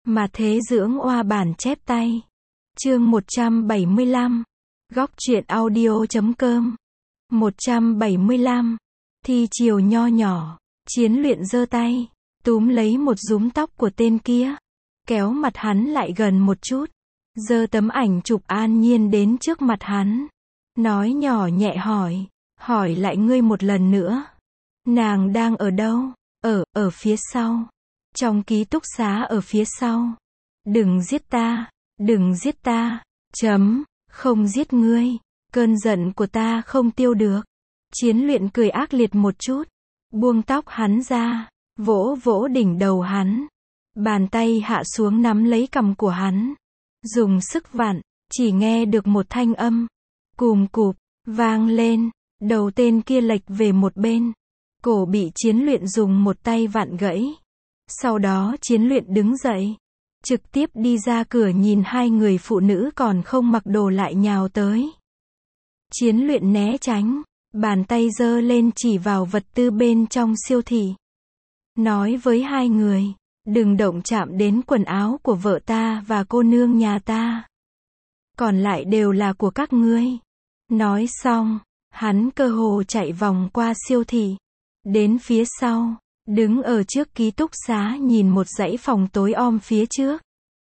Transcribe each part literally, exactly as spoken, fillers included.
Mà thế dưỡng oa bản chép tay. Chương một trăm bảy mươi lăm. Góc truyện audio chấm com. một trăm bảy mươi lăm. Thi chiều nho nhỏ. Chiến luyện giơ tay, túm lấy một rúm tóc của tên kia, kéo mặt hắn lại gần một chút, giơ tấm ảnh chụp An Nhiên đến trước mặt hắn, nói nhỏ nhẹ hỏi, hỏi lại ngươi một lần nữa. Nàng đang ở đâu? Ở, ở phía sau. Trong ký túc xá ở phía sau. Đừng giết ta, đừng giết ta, chấm, không giết ngươi, cơn giận của ta không tiêu được. Chiến luyện cười ác liệt một chút, buông tóc hắn ra, vỗ vỗ đỉnh đầu hắn, bàn tay hạ xuống nắm lấy cằm của hắn, dùng sức vặn, chỉ nghe được một thanh âm, cùm cụp, vang lên, đầu tên kia lệch về một bên, cổ bị chiến luyện dùng một tay vặn gãy. Sau đó chiến luyện đứng dậy, trực tiếp đi ra cửa nhìn hai người phụ nữ còn không mặc đồ lại nhào tới. Chiến luyện né tránh, bàn tay giơ lên chỉ vào vật tư bên trong siêu thị. Nói với hai người, đừng động chạm đến quần áo của vợ ta và cô nương nhà ta. Còn lại đều là của các ngươi. Nói xong, hắn cơ hồ chạy vòng qua siêu thị, đến phía sau, đứng ở trước ký túc xá nhìn một dãy phòng tối om phía trước.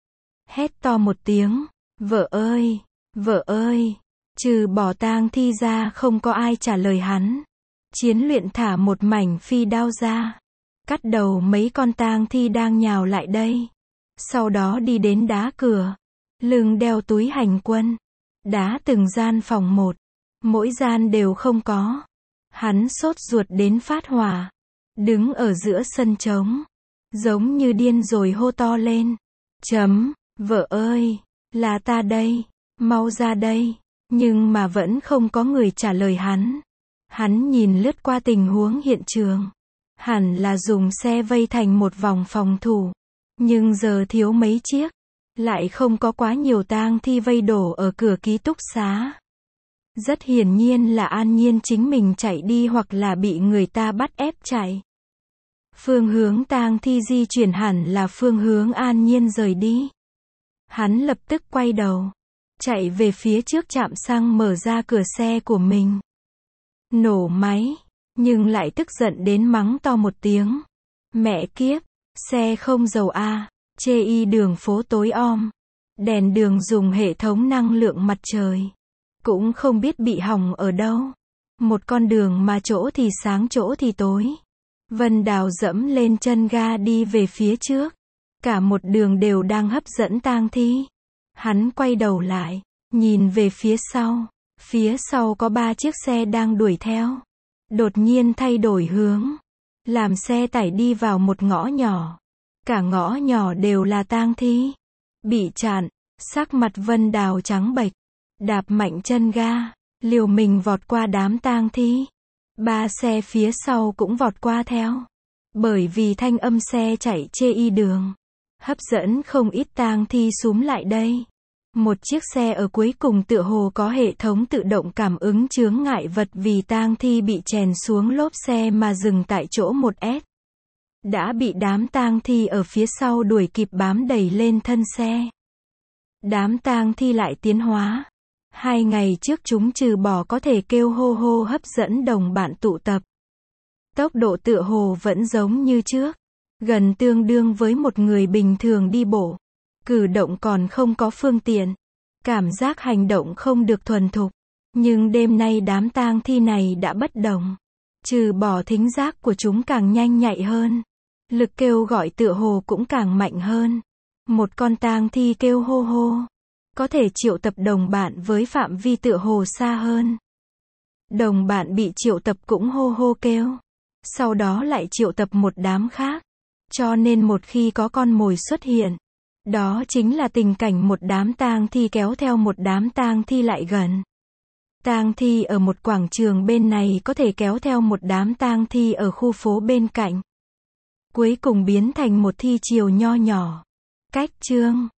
Hét to một tiếng, vợ ơi, vợ ơi. Trừ bỏ tang thi ra không có ai trả lời hắn. Chiến luyện thả một mảnh phi đao ra, cắt đầu mấy con tang thi đang nhào lại đây. Sau đó đi đến đá cửa, lưng đeo túi hành quân, đá từng gian phòng một, mỗi gian đều không có. Hắn sốt ruột đến phát hỏa, đứng ở giữa sân trống, giống như điên rồi hô to lên, chấm, vợ ơi, là ta đây, mau ra đây. Nhưng mà vẫn không có người trả lời hắn. Hắn nhìn lướt qua tình huống hiện trường. Hẳn là dùng xe vây thành một vòng phòng thủ. Nhưng giờ thiếu mấy chiếc. Lại không có quá nhiều tang thi vây đổ ở cửa ký túc xá. Rất hiển nhiên là An Nhiên chính mình chạy đi hoặc là bị người ta bắt ép chạy. Phương hướng tang thi di chuyển hẳn là phương hướng An Nhiên rời đi. Hắn lập tức quay đầu, chạy về phía trước trạm xăng mở ra cửa xe của mình. Nổ máy, nhưng lại tức giận đến mắng to một tiếng. Mẹ kiếp, xe không dầu a, chê y đường phố tối om. Đèn đường dùng hệ thống năng lượng mặt trời. Cũng không biết bị hỏng ở đâu. Một con đường mà chỗ thì sáng chỗ thì tối. Vân Đào dẫm lên chân ga đi về phía trước. Cả một đường đều đang hấp dẫn tang thi. Hắn quay đầu lại, nhìn về phía sau. Phía sau có ba chiếc xe đang đuổi theo. Đột nhiên thay đổi hướng. Làm xe tải đi vào một ngõ nhỏ. Cả ngõ nhỏ đều là tang thi. Bị chặn, sắc mặt Vân Đào trắng bệch. Đạp mạnh chân ga, liều mình vọt qua đám tang thi. Ba xe phía sau cũng vọt qua theo. Bởi vì thanh âm xe chạy chê y đường, hấp dẫn không ít tang thi xúm lại đây. Một chiếc xe ở cuối cùng tựa hồ có hệ thống tự động cảm ứng chướng ngại vật vì tang thi bị chèn xuống lốp xe mà dừng tại chỗ một S. Đã bị đám tang thi ở phía sau đuổi kịp bám đẩy lên thân xe. Đám tang thi lại tiến hóa. Hai ngày trước chúng trừ bỏ có thể kêu hô hô hấp dẫn đồng bạn tụ tập. Tốc độ tựa hồ vẫn giống như trước. Gần tương đương với một người bình thường đi bộ. Cử động còn không có phương tiện. Cảm giác hành động không được thuần thục. Nhưng đêm nay đám tang thi này đã bất đồng. Trừ bỏ thính giác của chúng càng nhanh nhạy hơn. Lực kêu gọi tựa hồ cũng càng mạnh hơn. Một con tang thi kêu hô hô. Có thể triệu tập đồng bạn với phạm vi tựa hồ xa hơn. Đồng bạn bị triệu tập cũng hô hô kêu. Sau đó lại triệu tập một đám khác. Cho nên một khi có con mồi xuất hiện, đó chính là tình cảnh một đám tang thi kéo theo một đám tang thi lại gần. Tang thi ở một quảng trường bên này có thể kéo theo một đám tang thi ở khu phố bên cạnh. Cuối cùng biến thành một thi chiều nho nhỏ. Cách chương